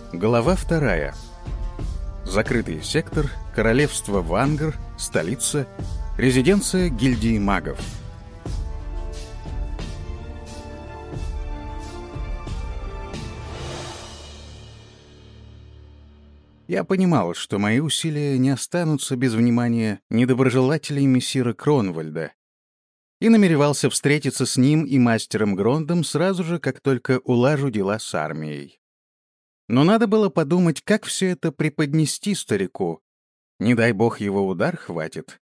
Глава 2. Закрытый сектор, королевство Вангар, столица, резиденция гильдии магов. Я понимал, что мои усилия не останутся без внимания недоброжелателей мессира Кронвальда, и намеревался встретиться с ним и мастером Грондом сразу же, как только улажу дела с армией. Но надо было подумать, как все это преподнести старику. Не дай бог его удар хватит.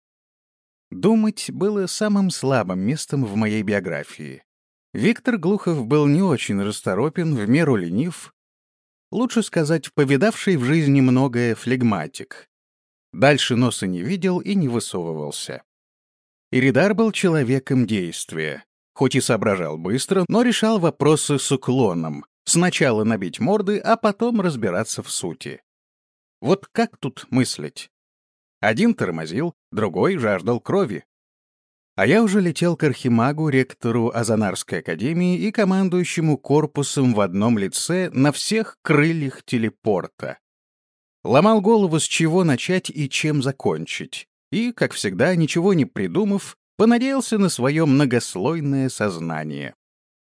Думать было самым слабым местом в моей биографии. Виктор Глухов был не очень расторопен, в меру ленив, лучше сказать, повидавший в жизни многое флегматик. Дальше носа не видел и не высовывался. Иридар был человеком действия. Хоть и соображал быстро, но решал вопросы с уклоном. Сначала набить морды, а потом разбираться в сути. Вот как тут мыслить? Один тормозил, другой жаждал крови. А я уже летел к архимагу, ректору Азанарской академии и командующему корпусом в одном лице на всех крыльях телепорта. Ломал голову, с чего начать и чем закончить. И, как всегда, ничего не придумав, понадеялся на свое многослойное сознание.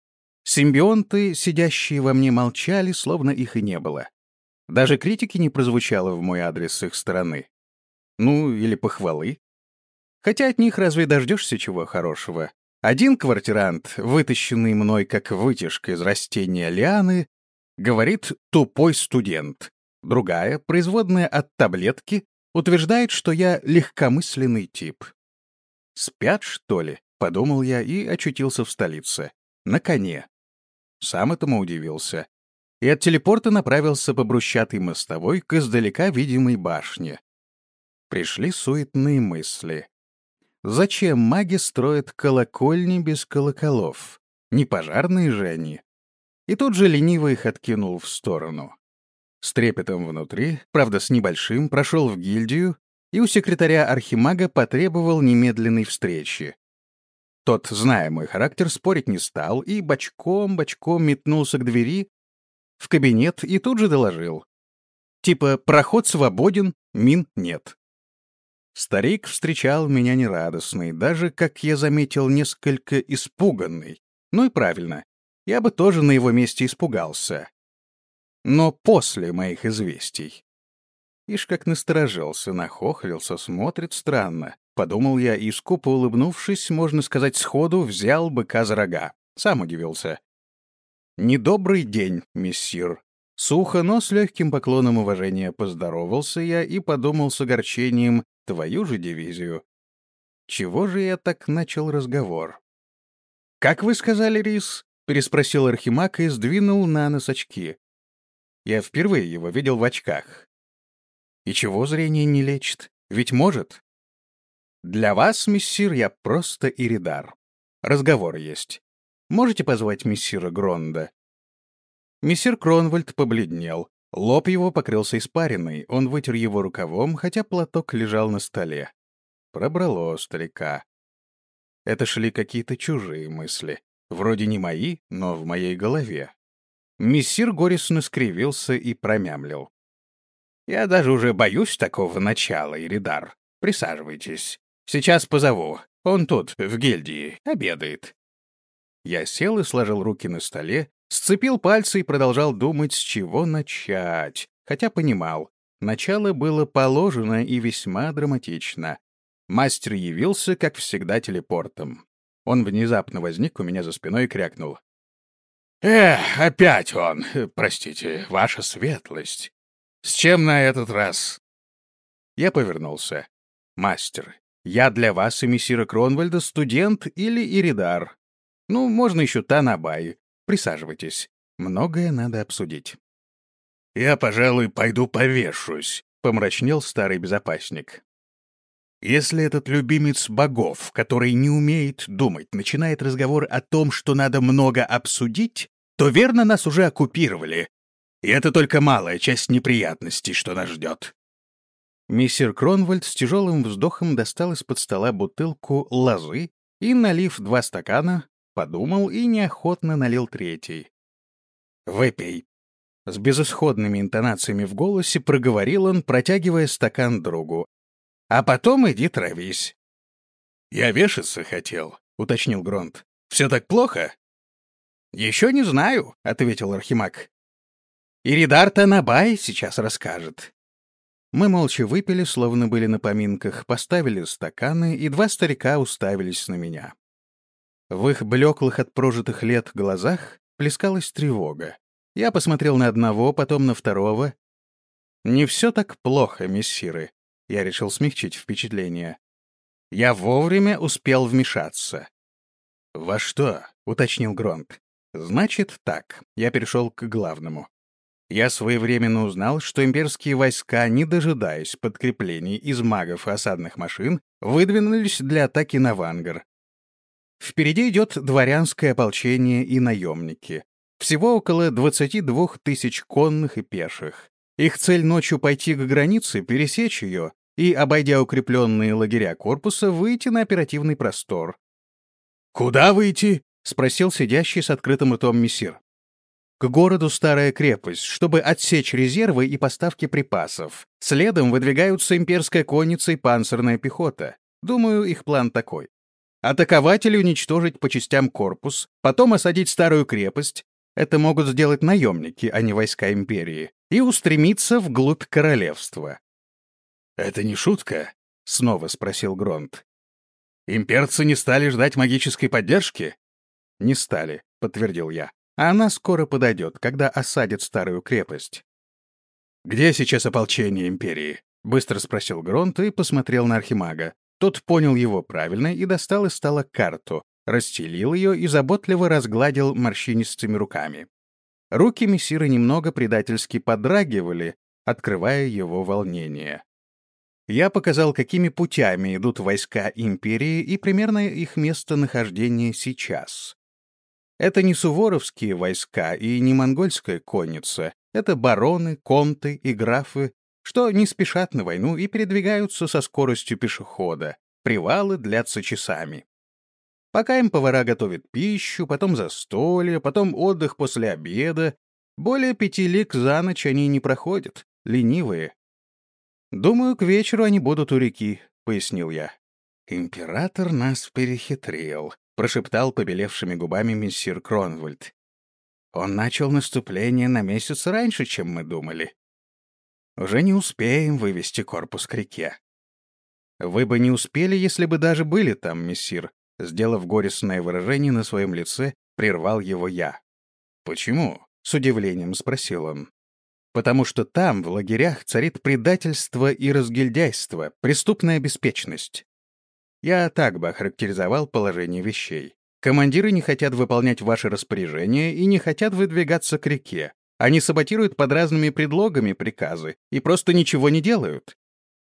Симбионты, сидящие во мне, молчали, словно их и не было. Даже критики не прозвучало в мой адрес с их стороны. Ну, или похвалы. Хотя от них разве дождешься чего хорошего? Один квартирант, вытащенный мной как вытяжка из растения лианы, говорит «тупой студент». Другая, производная от таблетки, утверждает, что я легкомысленный тип. «Спят, что ли?» — подумал я и очутился в столице. На коне. Сам этому удивился. И от телепорта направился по брусчатой мостовой к издалека видимой башне. Пришли суетные мысли. Зачем маги строят колокольни без колоколов? Не пожарные же они. И тут же лениво их откинул в сторону. С трепетом внутри, правда с небольшим, прошел в гильдию и у секретаря архимага потребовал немедленной встречи. Тот, зная мой характер, спорить не стал и бочком-бочком метнулся к двери в кабинет и тут же доложил. Типа «проход свободен, мин нет». Старик встречал меня нерадостный, даже, как я заметил, несколько испуганный. Ну и правильно, я бы тоже на его месте испугался. Но после моих известий. Ишь как насторожился, нахохлился, смотрит странно. Подумал я и, скупо улыбнувшись, можно сказать сходу, взял быка за рога. Сам удивился. «Недобрый день, мессир». Сухо, но с легким поклоном уважения поздоровался я и подумал с огорчением твою же дивизию. Чего же я так начал разговор? «Как вы сказали, Рис?» — переспросил архимаг и сдвинул на нос очки. Я впервые его видел в очках. И чего зрение не лечит? Ведь может. Для вас, мессир, я просто Иридар. Разговор есть. Можете позвать мессира Гронда? Мессир Кронвальд побледнел. Лоб его покрылся испариной. Он вытер его рукавом, хотя платок лежал на столе. Пробрало старика. Это шли какие-то чужие мысли. Вроде не мои, но в моей голове. Мессир горестно скривился и промямлил. «Я даже уже боюсь такого начала, Иридар. Присаживайтесь. Сейчас позову. Он тут, в гильдии, обедает». Я сел и сложил руки на столе, сцепил пальцы и продолжал думать, с чего начать. Хотя понимал, начало было положено и весьма драматично. Мастер явился, как всегда, телепортом. Он внезапно возник у меня за спиной и крякнул. Опять он. Простите, ваша светлость. С чем на этот раз?» Я повернулся. «Мастер, я для вас и мессира Кронвальда студент или Иридар. Ну, можно еще Танабай. Присаживайтесь. Многое надо обсудить». «Я, пожалуй, пойду повешусь», — помрачнел старый безопасник. «Если этот любимец богов, который не умеет думать, начинает разговор о том, что надо много обсудить, то верно нас уже оккупировали. И это только малая часть неприятностей, что нас ждет». Мессир Кронвальд с тяжелым вздохом достал из-под стола бутылку лозы и, налив 2 стакана, подумал и неохотно налил 3. «Выпей». С безысходными интонациями в голосе проговорил он, протягивая стакан другу. «А потом иди травись». «Я вешаться хотел», — уточнил Гронт. «Все так плохо?» «Еще не знаю», — ответил Архимаг. «Иридар Танабай сейчас расскажет». Мы молча выпили, словно были на поминках, поставили стаканы, и два старика уставились на меня. В их блеклых от прожитых лет глазах плескалась тревога. Я посмотрел на одного, потом на второго. «Не все так плохо, мессиры», — я решил смягчить впечатление. Я вовремя успел вмешаться. «Во что?» — уточнил Гронт. «Значит так», — я перешел к главному. Я своевременно узнал, что имперские войска, не дожидаясь подкреплений из магов и осадных машин, выдвинулись для атаки на Вангар. Впереди идет дворянское ополчение и наемники. Всего около 22 тысяч конных и пеших. Их цель ночью пойти к границе, пересечь ее и, обойдя укрепленные лагеря корпуса, выйти на оперативный простор. «Куда выйти?» — спросил сидящий с открытым ртом мессир. «К городу Старая крепость, чтобы отсечь резервы и поставки припасов. Следом выдвигаются имперская конница и панцирная пехота. Думаю, их план такой. Атаковать или уничтожить по частям корпус, потом осадить Старую крепость. Это могут сделать наемники, а не войска империи. И устремиться вглубь королевства». «Это не шутка?» — снова спросил Гронт. «Имперцы не стали ждать магической поддержки?» «Не стали», — подтвердил я. «А она скоро подойдет, когда осадит Старую крепость». «Где сейчас ополчение империи?» — быстро спросил Гронт и посмотрел на Архимага. Тот понял его правильно и достал из стола карту, расстелил ее и заботливо разгладил морщинистыми руками. Руки мессира немного предательски подрагивали, открывая его волнение. Я показал, какими путями идут войска империи и примерно их местонахождение сейчас. Это не суворовские войска и не монгольская конница, это бароны, конты и графы, что не спешат на войну и передвигаются со скоростью пешехода, привалы длятся часами. Пока им повара готовят пищу, потом застолье, потом отдых после обеда, более 5 лиг за ночь они не проходят, ленивые. «Думаю, к вечеру они будут у реки», — пояснил я. «Император нас перехитрил», — прошептал побелевшими губами мессир Кронвальд. «Он начал наступление на месяц раньше, чем мы думали. Уже не успеем вывести корпус к реке». «Вы бы не успели, если бы даже были там, мессир», — сделав горестное выражение на своем лице, прервал его я. «Почему?» — с удивлением спросил он. «Потому что там, в лагерях, царит предательство и разгильдяйство, преступная беспечность. Я так бы охарактеризовал положение вещей. Командиры не хотят выполнять ваши распоряжения и не хотят выдвигаться к реке. Они саботируют под разными предлогами приказы и просто ничего не делают».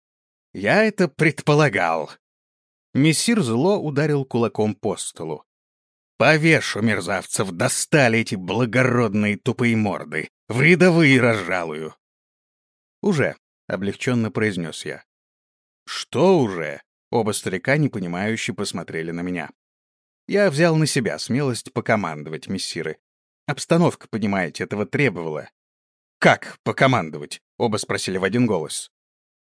«Я это предполагал». Мессир зло ударил кулаком по столу. «Повешу мерзавцев, достали эти благородные тупые морды. В рядовые разжалую». «Уже», — облегченно произнес я. «Что уже?» — оба старика непонимающе посмотрели на меня. Я взял на себя смелость покомандовать, мессиры. Обстановка, понимаете, этого требовала. «Как покомандовать?» — оба спросили в один голос.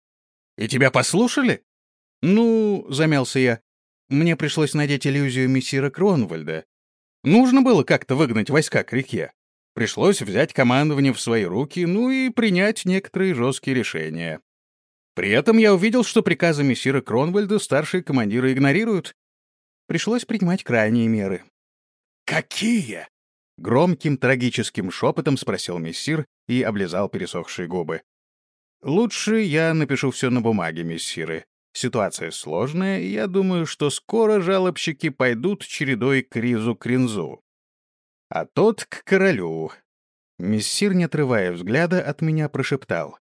«И тебя послушали?» «Ну», — замялся я, — «мне пришлось надеть иллюзию мессира Кронвальда. Нужно было как-то выгнать войска к реке. Пришлось взять командование в свои руки, ну и принять некоторые жесткие решения. При этом я увидел, что приказы мессира Кронвальда старшие командиры игнорируют. Пришлось принимать крайние меры». «Какие?» — громким трагическим шепотом спросил мессир и облизал пересохшие губы. «Лучше я напишу все на бумаге, мессиры. Ситуация сложная, и я думаю, что скоро жалобщики пойдут чередой к Ризу Кринзу. А тот к королю». Мессир, не отрывая взгляда, от меня прошептал.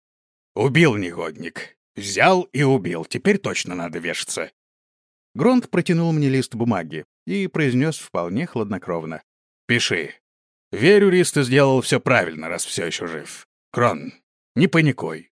«Убил негодник. Взял и убил. Теперь точно надо вешаться». Гронт протянул мне лист бумаги и произнес вполне хладнокровно. «Пиши. Верю, Рист, ты сделал все правильно, раз все еще жив. Крон, не паникуй».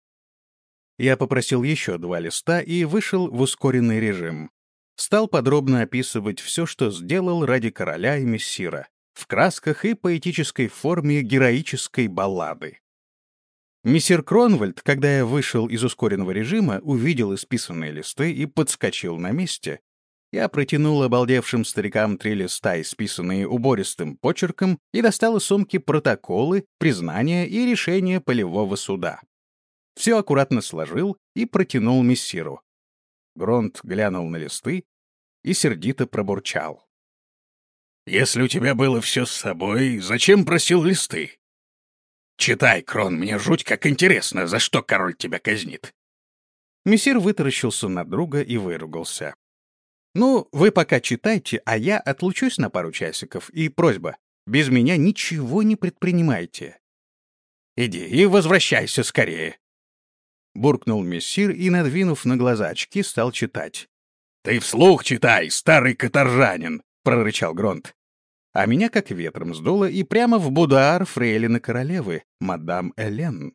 Я попросил еще 2 листа и вышел в ускоренный режим. Стал подробно описывать все, что сделал ради короля и мессира. в красках и поэтической форме героической баллады. Мессир Кронвальд, когда я вышел из ускоренного режима, увидел исписанные листы и подскочил на месте. Я протянул обалдевшим старикам 3 листа, исписанные убористым почерком, и достал из сумки протоколы, признания и решения полевого суда. Все аккуратно сложил и протянул мессиру. Гронт глянул на листы и сердито пробурчал. «Если у тебя было все с собой, зачем просил листы? Читай, Крон, мне жуть как интересно, за что король тебя казнит». Мессир вытаращился на друга и выругался. «Ну, вы пока читайте, а я отлучусь на пару часиков, и просьба, без меня ничего не предпринимайте. Иди и возвращайся скорее». Буркнул мессир и, надвинув на глаза очки, стал читать. «Ты вслух читай, старый каторжанин!» — прорычал Гронт. А меня как ветром сдуло и прямо в будуар фрейлины королевы, мадам Элен.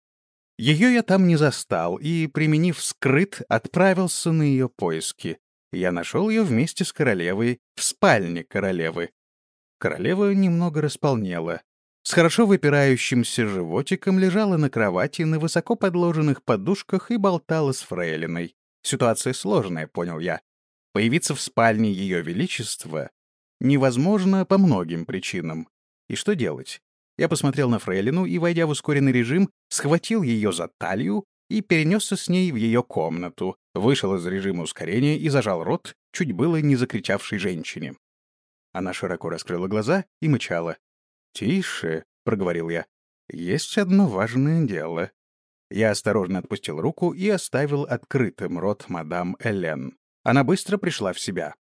Ее я там не застал и, применив скрыт, отправился на ее поиски. Я нашел ее вместе с королевой в спальне королевы. Королева немного располнела. С хорошо выпирающимся животиком лежала на кровати на высоко подложенных подушках и болтала с фрейлиной. Ситуация сложная, понял я. Появиться в спальне Ее Величества невозможно по многим причинам. И что делать? Я посмотрел на фрейлину и, войдя в ускоренный режим, схватил ее за талию и перенесся с ней в ее комнату, вышел из режима ускорения и зажал рот, чуть было не закричавшей женщине. Она широко раскрыла глаза и мычала. «Тише», — проговорил я, — «есть одно важное дело». Я осторожно отпустил руку и оставил открытым рот мадам Элен. Она быстро пришла в себя.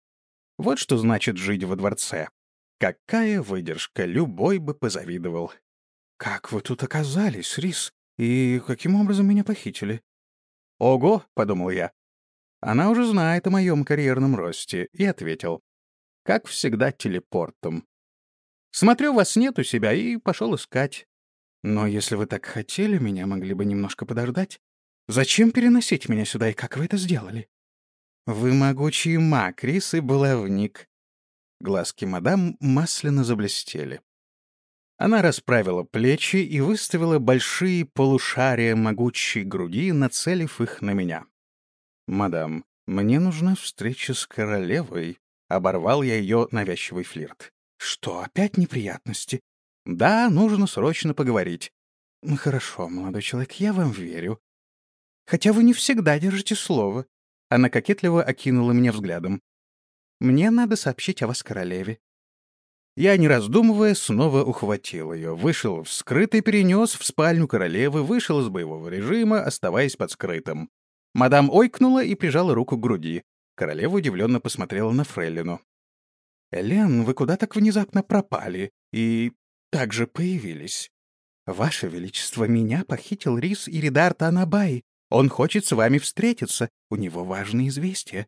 Вот что значит жить во дворце. Какая выдержка, любой бы позавидовал. «Как вы тут оказались, Рис? И каким образом меня похитили?» «Ого», — подумал я. Она уже знает о моем карьерном росте, и ответил. Как всегда, телепортом. Смотрю, вас нет у себя, и пошел искать. Но если вы так хотели, меня могли бы немножко подождать. Зачем переносить меня сюда, и как вы это сделали? Вы могучий маг, Рис, и баловник. Глазки мадам масляно заблестели. Она расправила плечи и выставила большие полушария могучей груди, нацелив их на меня. «Мадам, мне нужна встреча с королевой», — оборвал я ее навязчивый флирт. «Что, опять неприятности?» «Да, нужно срочно поговорить». «Хорошо, молодой человек, я вам верю. Хотя вы не всегда держите слово». Она кокетливо окинула меня взглядом. «Мне надо сообщить о вас королеве». Я, не раздумывая, снова ухватил ее, вышел в скрытый, перенес в спальню королевы, вышел из боевого режима, оставаясь под скрытым. Мадам ойкнула и прижала руку к груди. Королева удивленно посмотрела на фрейлину. «Элен, вы куда так внезапно пропали и также появились? Ваше Величество, меня похитил Рис Иридар Танабай. Он хочет с вами встретиться, у него важные известия».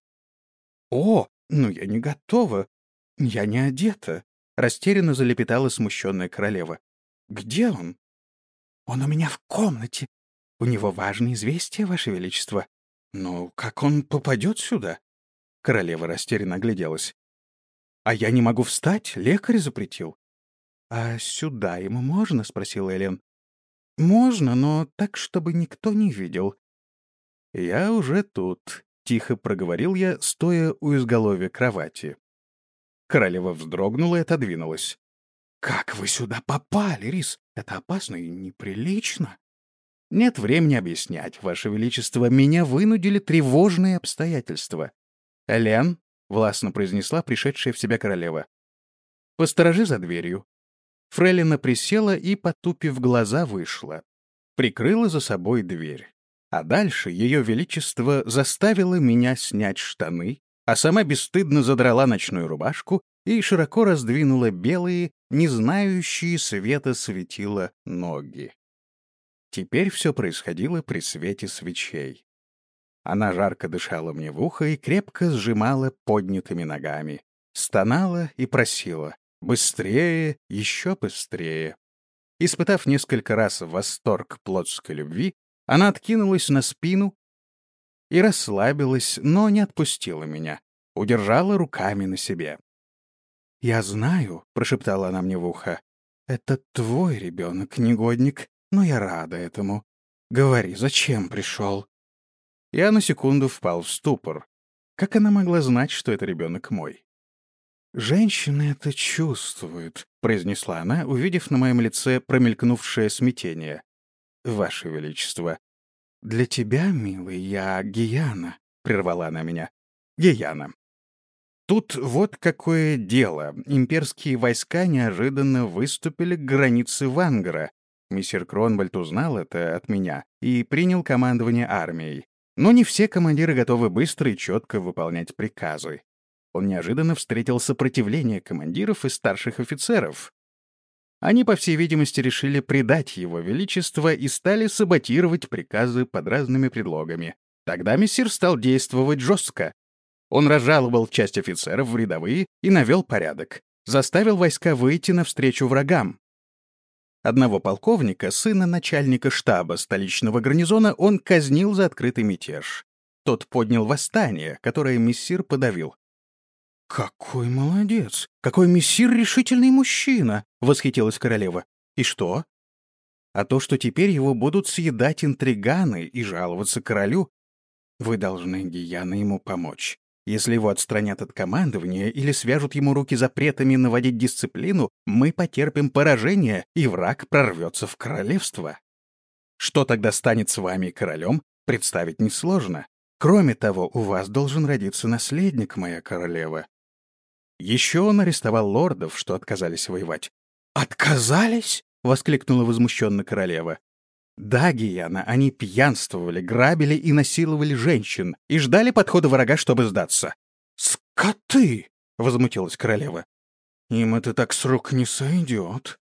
«О, ну я не готова, я не одета», — растерянно залепетала смущенная королева. «Где он?» «Он у меня в комнате. У него важные известия, Ваше Величество». «Но как он попадет сюда?» Королева растерянно огляделась. «А я не могу встать, лекарь запретил». «А сюда ему можно?» — спросила Элен. «Можно, но так, чтобы никто не видел». «Я уже тут», — тихо проговорил я, стоя у изголовья кровати. Королева вздрогнула и отодвинулась. «Как вы сюда попали, Рис? Это опасно и неприлично». «Нет времени объяснять, Ваше Величество. Меня вынудили тревожные обстоятельства». «Элен», — властно произнесла пришедшая в себя королева, — «посторожи за дверью». Фрейлина присела и, потупив глаза, вышла. Прикрыла за собой дверь. А дальше Ее Величество заставило меня снять штаны, а сама бесстыдно задрала ночную рубашку и широко раздвинула белые, не знающие света светила ноги. Теперь все происходило при свете свечей. Она жарко дышала мне в ухо и крепко сжимала поднятыми ногами. Стонала и просила: «Быстрее, еще быстрее». Испытав несколько раз восторг плотской любви, она откинулась на спину и расслабилась, но не отпустила меня, удержала руками на себе. «Я знаю», — прошептала она мне в ухо. «Это твой ребенок, негодник, но я рада этому. Говори, зачем пришел?» Я на секунду впал в ступор. Как она могла знать, что это ребенок мой? «Женщины это чувствуют», — произнесла она, увидев на моем лице промелькнувшее смятение. «Ваше Величество, для тебя, милый, я Гиана», — прервала она меня. «Гиана. Тут вот какое дело. Имперские войска неожиданно выступили к границе Вангара. Мессир Кронвальд узнал это от меня и принял командование армией. Но не все командиры готовы быстро и четко выполнять приказы. Он неожиданно встретил сопротивление командиров и старших офицеров. Они, по всей видимости, решили предать его величество и стали саботировать приказы под разными предлогами. Тогда мессир стал действовать жестко. Он разжаловал часть офицеров в рядовые и навел порядок. Заставил войска выйти навстречу врагам. Одного полковника, сына начальника штаба столичного гарнизона, он казнил за открытый мятеж. Тот поднял восстание, которое мессир подавил. «Какой молодец! Какой мессир решительный мужчина!» — восхитилась королева. «И что?» «А то, что теперь его будут съедать интриганы и жаловаться королю. Вы должны, Гиана, ему помочь. Если его отстранят от командования или свяжут ему руки запретами наводить дисциплину, мы потерпим поражение, и враг прорвется в королевство. Что тогда станет с вами, королем, представить несложно. Кроме того, у вас должен родиться наследник, моя королева». Еще он арестовал лордов, что отказались воевать. «Отказались?» — воскликнула возмущенно королева. «Да, Гиана, они пьянствовали, грабили и насиловали женщин и ждали подхода врага, чтобы сдаться». «Скоты!» — возмутилась королева. «Им это так с рук не сойдет».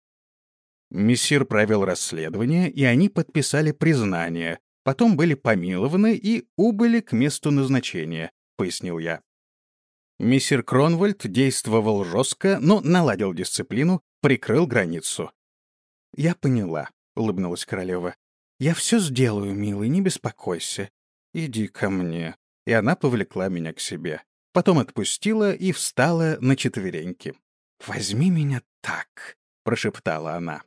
Мессир провел расследование, и они подписали признание, потом были помилованы и убыли к месту назначения, — пояснил я. Мессир Кронвальд действовал жестко, но наладил дисциплину, прикрыл границу. «Я поняла», — улыбнулась королева. «Я все сделаю, милый, не беспокойся. Иди ко мне». И она повлекла меня к себе. Потом отпустила и встала на четвереньки. «Возьми меня так», — прошептала она.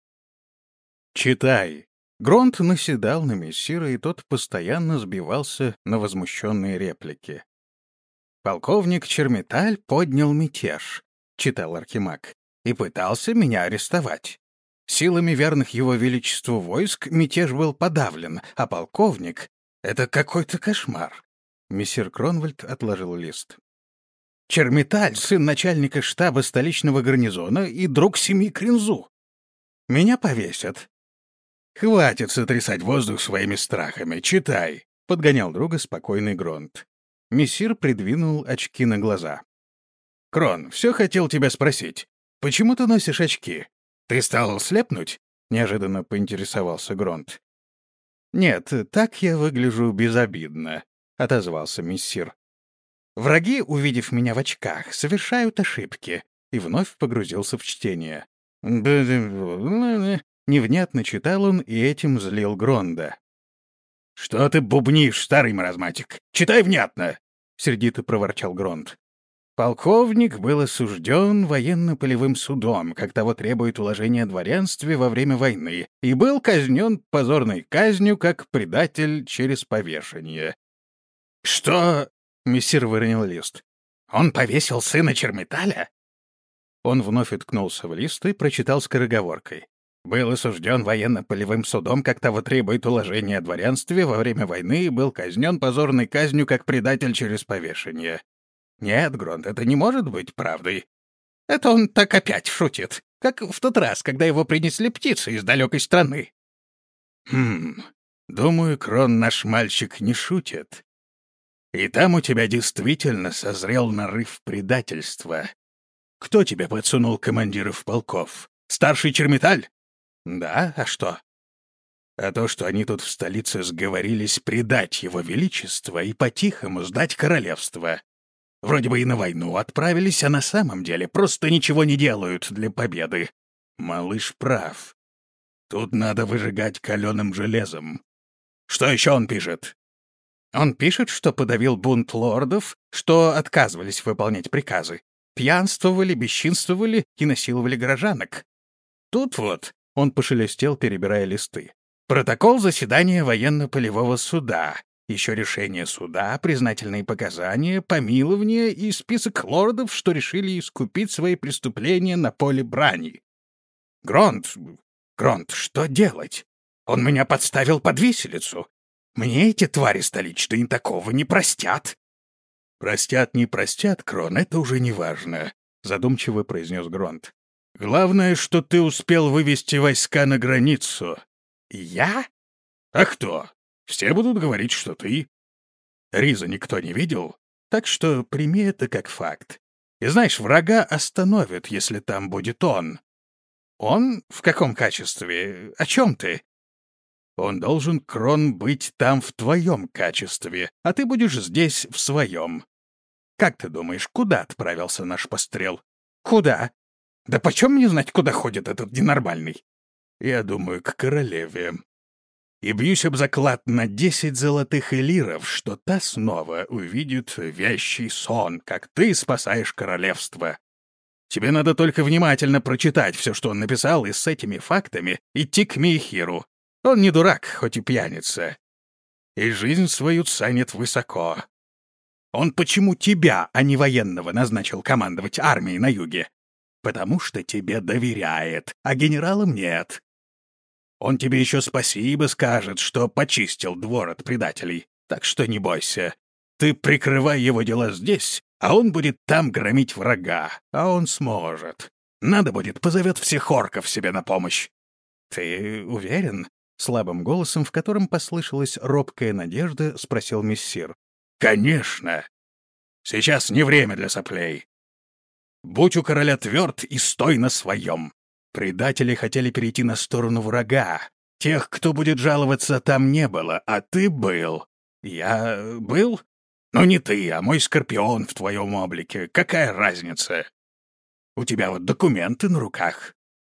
«Читай». Гронт наседал на мессира, и тот постоянно сбивался на возмущенные реплики. «Полковник Черметаль поднял мятеж», — читал архимаг, — «и пытался меня арестовать. Силами верных его величеству войск мятеж был подавлен, а полковник — это какой-то кошмар». Мессир Кронвальд отложил лист. «Черметаль — сын начальника штаба столичного гарнизона и друг семьи Кринзу. Меня повесят». «Хватит сотрясать воздух своими страхами, читай», — подгонял друга спокойный Гронт. Мессир придвинул очки на глаза. «Крон, все хотел тебя спросить. Почему ты носишь очки? Ты стал слепнуть?» — неожиданно поинтересовался Гронт. «Нет, так я выгляжу безобидно», — отозвался мессир. «Враги, увидев меня в очках, совершают ошибки», и вновь погрузился в чтение. Невнятно читал он и этим злил Гронда. «Что ты бубнишь, старый маразматик? Читай внятно!» — сердито проворчал Гронт. Полковник был осужден военно-полевым судом, как того требует уложение о дворянстве во время войны, и был казнен позорной казнью, как предатель через повешение. «Что?» — мессир выронил лист. «Он повесил сына Черметаля?» Он вновь уткнулся в лист и прочитал скороговоркой. «Был осужден военно-полевым судом, как того требует уложение о дворянстве во время войны, и был казнен позорной казнью, как предатель через повешение». «Нет, Гронт, это не может быть правдой. Это он так опять шутит, как в тот раз, когда его принесли птицы из далекой страны». Думаю, Крон, наш мальчик, не шутит. И там у тебя действительно созрел нарыв предательства. Кто тебе подсунул командиров полков? Старший Черметаль?» «Да, а что?» «А то, что они тут в столице сговорились предать его величество и по-тихому сдать королевство. Вроде бы и на войну отправились, а на самом деле просто ничего не делают для победы. Малыш прав. Тут надо выжигать каленым железом. Что еще он пишет?» «Он пишет, что подавил бунт лордов, что отказывались выполнять приказы. пьянствовали, бесчинствовали и насиловали горожанок. Тут вот, — он пошелестел, перебирая листы, — протокол заседания военно-полевого суда, еще решение суда, признательные показания, помилование и список лордов, что решили искупить свои преступления на поле брани. Гронт, что делать? Он меня подставил под виселицу. Мне эти твари столичные такого не простят. Простят, не простят, Крон, это уже не важно, — задумчиво произнес Гронт. Главное, что ты успел вывести войска на границу. Я? А кто? Все будут говорить, что ты. Риза никто не видел, так что прими это как факт. И знаешь, врага остановят, если там будет он. Он? В каком качестве? О чем ты? Он должен, Крон, быть там в твоем качестве, а ты будешь здесь в своем. Как ты думаешь, куда отправился наш пострел? Куда? Да почем мне знать, куда ходит этот ненормальный? Я думаю, к королеве. И бьюсь об заклад на 10 золотых элиров, что та снова увидит вещий сон, как ты спасаешь королевство. Тебе надо только внимательно прочитать все, что он написал, и с этими фактами идти к Мейхиру. Он не дурак, хоть и пьяница. И жизнь свою ценит высоко. Он почему тебя, а не военного, назначил командовать армией на юге? Потому что тебе доверяет, а генералам нет. Он тебе еще спасибо скажет, что почистил двор от предателей. Так что не бойся. Ты прикрывай его дела здесь, а он будет там громить врага. А он сможет. Надо будет, позовет всех орков себе на помощь. Ты уверен? Слабым голосом, в котором послышалась робкая надежда, спросил мессир. Конечно. Сейчас не время для соплей. Будь у короля тверд и стой на своем. Предатели хотели перейти на сторону врага. Тех, кто будет жаловаться, там не было, а ты был. Я был? Ну, не ты, а мой Скорпион в твоем облике. Какая разница? У тебя вот документы на руках.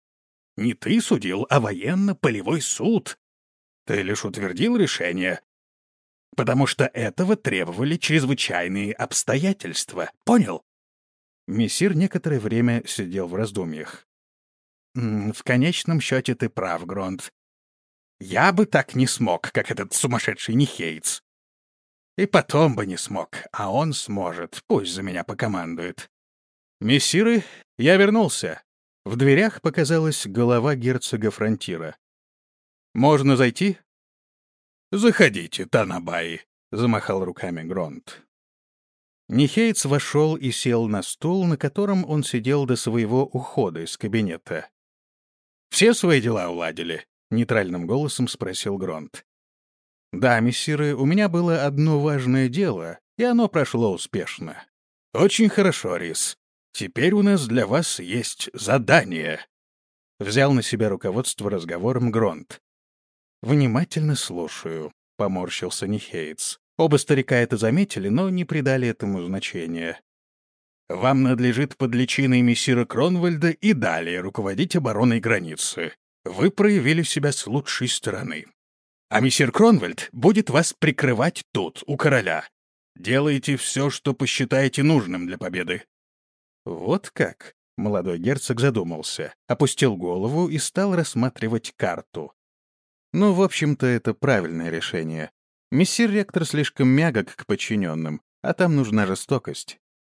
Не ты судил, а военно-полевой суд. Ты лишь утвердил решение, потому что этого требовали чрезвычайные обстоятельства. Понял? Мессир некоторое время сидел в раздумьях. В конечном счете ты прав, Гронт. Я бы так не смог, как этот сумасшедший Нихейтс. И потом бы не смог, а он сможет, пусть за меня покомандует. Мессиры, я вернулся. В дверях показалась голова герцога Фронтира. «Можно зайти?» «Заходите, Танабаи», — замахал руками Гронт. Нихейтс вошел и сел на стул, на котором он сидел до своего ухода из кабинета. «Все свои дела уладили?» — нейтральным голосом спросил Гронт. «Да, мессиры, у меня было одно важное дело, и оно прошло успешно». «Очень хорошо, Рис. Теперь у нас для вас есть задание». Взял на себя руководство разговором Гронт. «Внимательно слушаю», — поморщился Нихейтс. Оба старика это заметили, но не придали этому значения. «Вам надлежит под личиной мессира Кронвальда и далее руководить обороной границы. Вы проявили себя с лучшей стороны. А мессир Кронвальд будет вас прикрывать тут, у короля. Делайте все, что посчитаете нужным для победы». «Вот как?» — молодой герцог задумался, опустил голову и стал рассматривать карту. «Ну, в общем-то, это правильное решение. Мессир ректор слишком мягок к подчиненным, а там нужна жестокость».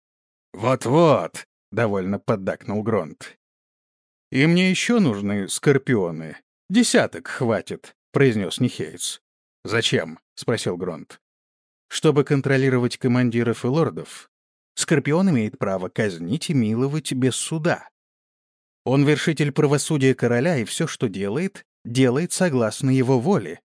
«Вот-вот», — довольно поддакнул Гронт. «И мне еще нужны скорпионы. 10 хватит», — произнес Нихейтс. «Зачем?» — спросил Гронт. «Чтобы контролировать командиров и лордов. Скорпион имеет право казнить и миловать без суда. Он вершитель правосудия короля, и все, что делает, делает согласно его воле».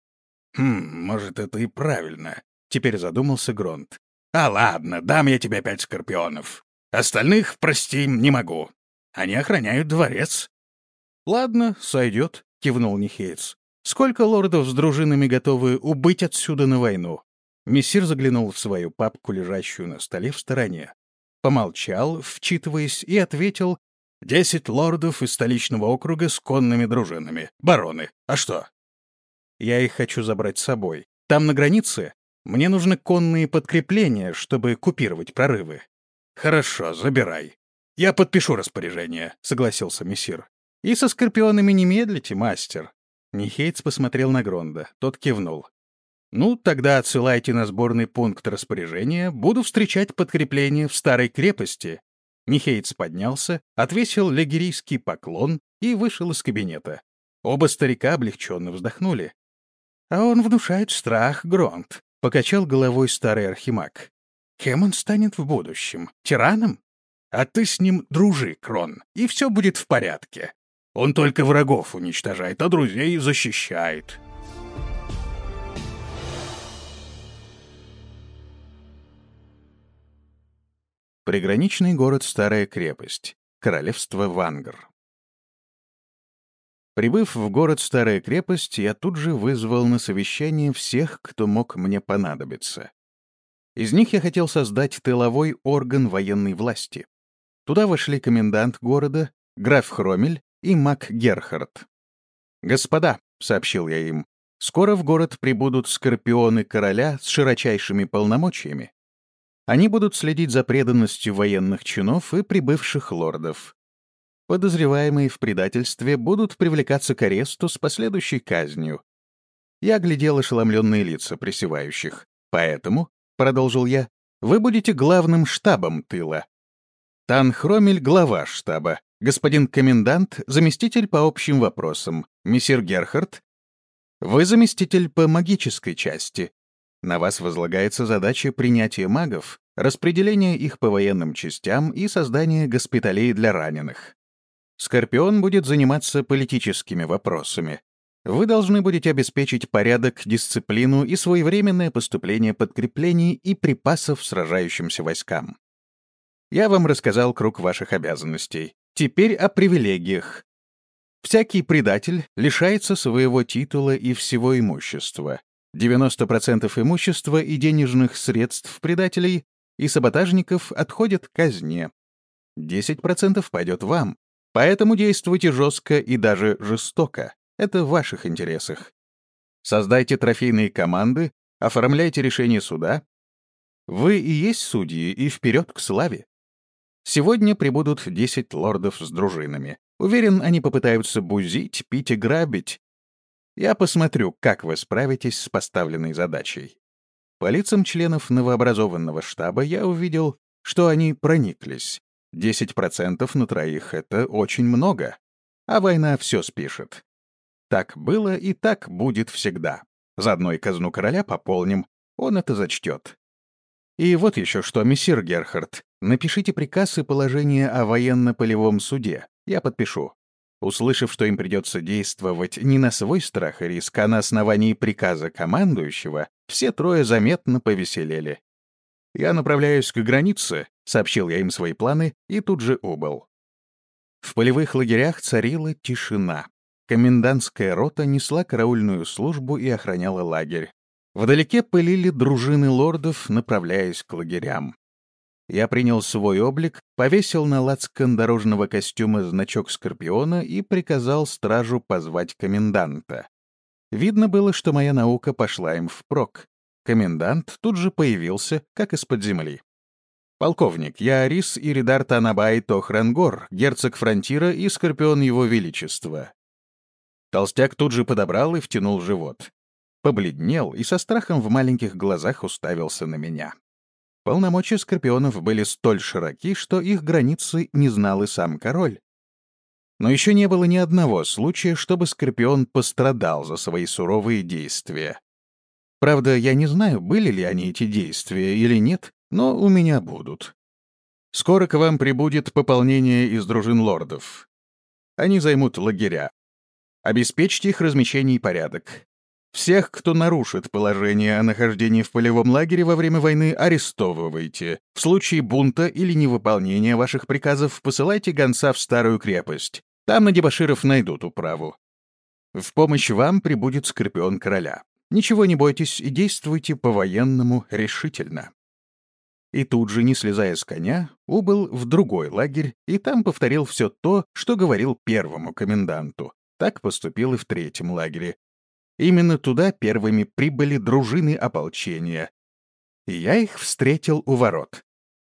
Может, это и правильно», — теперь задумался Гронт. «А ладно, дам я тебе 5 скорпионов. Остальных, прости, не могу. Они охраняют дворец». «Ладно, сойдет», — кивнул Нихейтс. «Сколько лордов с дружинами готовы убыть отсюда на войну?» Мессир заглянул в свою папку, лежащую на столе в стороне. Помолчал, вчитываясь, и ответил: 10 лордов из столичного округа с конными дружинами. Бароны. А что?» «Я их хочу забрать с собой. Там, на границе, мне нужны конные подкрепления, чтобы купировать прорывы». «Хорошо, забирай. Я подпишу распоряжение», — согласился мессир. «И со скорпионами не медлите, мастер». Нихейтс посмотрел на Гронда. Тот кивнул. «Ну, тогда отсылайте на сборный пункт распоряжения. Буду встречать подкрепление в старой крепости». Нихейтс поднялся, отвесил легерийский поклон и вышел из кабинета. Оба старика облегченно вздохнули. «А он внушает страх, Гронд», — покачал головой старый архимаг. «Кем он станет в будущем? Тираном? А ты с ним дружи, Крон, и все будет в порядке. Он только врагов уничтожает, а друзей защищает». Приграничный город Старая крепость. Королевство Вангар. Прибыв в город Старая крепость, я тут же вызвал на совещание всех, кто мог мне понадобиться. Из них я хотел создать тыловой орган военной власти. Туда вошли комендант города, граф Хромель и маг Герхард. «Господа», — сообщил я им, — «скоро в город прибудут скорпионы короля с широчайшими полномочиями. Они будут следить за преданностью военных чинов и прибывших лордов. Подозреваемые в предательстве будут привлекаться к аресту с последующей казнью». Я глядел ошеломленные лица присевающих. «Поэтому», — продолжил я, — «вы будете главным штабом тыла. Тан Хромель — глава штаба, господин комендант — заместитель по общим вопросам, мессир Герхард — вы заместитель по магической части. На вас возлагается задача принятия магов, распределения их по военным частям и создания госпиталей для раненых. Скорпион будет заниматься политическими вопросами. Вы должны будете обеспечить порядок, дисциплину и своевременное поступление подкреплений и припасов сражающимся войскам. Я вам рассказал круг ваших обязанностей. Теперь о привилегиях. Всякий предатель лишается своего титула и всего имущества. 90% имущества и денежных средств предателей и саботажников отходят к казне. 10% пойдет вам, поэтому действуйте жестко и даже жестоко. Это в ваших интересах. Создайте трофейные команды, оформляйте решения суда. Вы и есть судьи, и вперед к славе. Сегодня прибудут 10 лордов с дружинами. Уверен, они попытаются бузить, пить и грабить. Я посмотрю, как вы справитесь с поставленной задачей. По лицам членов новообразованного штаба я увидел, что они прониклись. 10% на троих — это очень много. А война все спишет. Так было и так будет всегда. Заодно и казну короля пополним, он это зачтет. И вот еще что, мессир Герхард, напишите приказ и положение о военно-полевом суде. Я подпишу. Услышав, что им придется действовать не на свой страх и риск, а на основании приказа командующего, все трое заметно повеселели. «Я направляюсь к границе», — сообщил я им свои планы, и тут же убыл. В полевых лагерях царила тишина. Комендантская рота несла караульную службу и охраняла лагерь. Вдалеке пылили дружины лордов, направляясь к лагерям. Я принял свой облик, повесил на лацкан дорожного костюма значок Скорпиона и приказал стражу позвать коменданта. Видно было, что моя наука пошла им впрок. Комендант тут же появился, как из-под земли. «Полковник, я Арис Иридар Танабай Тохрангор, герцог Фронтира и Скорпион Его Величества». Толстяк тут же подобрал и втянул живот. Побледнел и со страхом в маленьких глазах уставился на меня. Полномочия скорпионов были столь широки, что их границы не знал и сам король. Но еще не было ни одного случая, чтобы скорпион пострадал за свои суровые действия. Правда, я не знаю, были ли они эти действия или нет, но у меня будут. Скоро к вам прибудет пополнение из дружин лордов. Они займут лагеря. Обеспечьте их размещение и порядок. Всех, кто нарушит положение о нахождении в полевом лагере во время войны, арестовывайте. В случае бунта или невыполнения ваших приказов посылайте гонца в Старую крепость. Там на дебоширов найдут управу. В помощь вам прибудет Скорпион короля. Ничего не бойтесь и действуйте по-военному решительно». И тут же, не слезая с коня, убыл в другой лагерь и там повторил все то, что говорил первому коменданту. Так поступил и в третьем лагере. Именно туда первыми прибыли дружины ополчения. И я их встретил у ворот.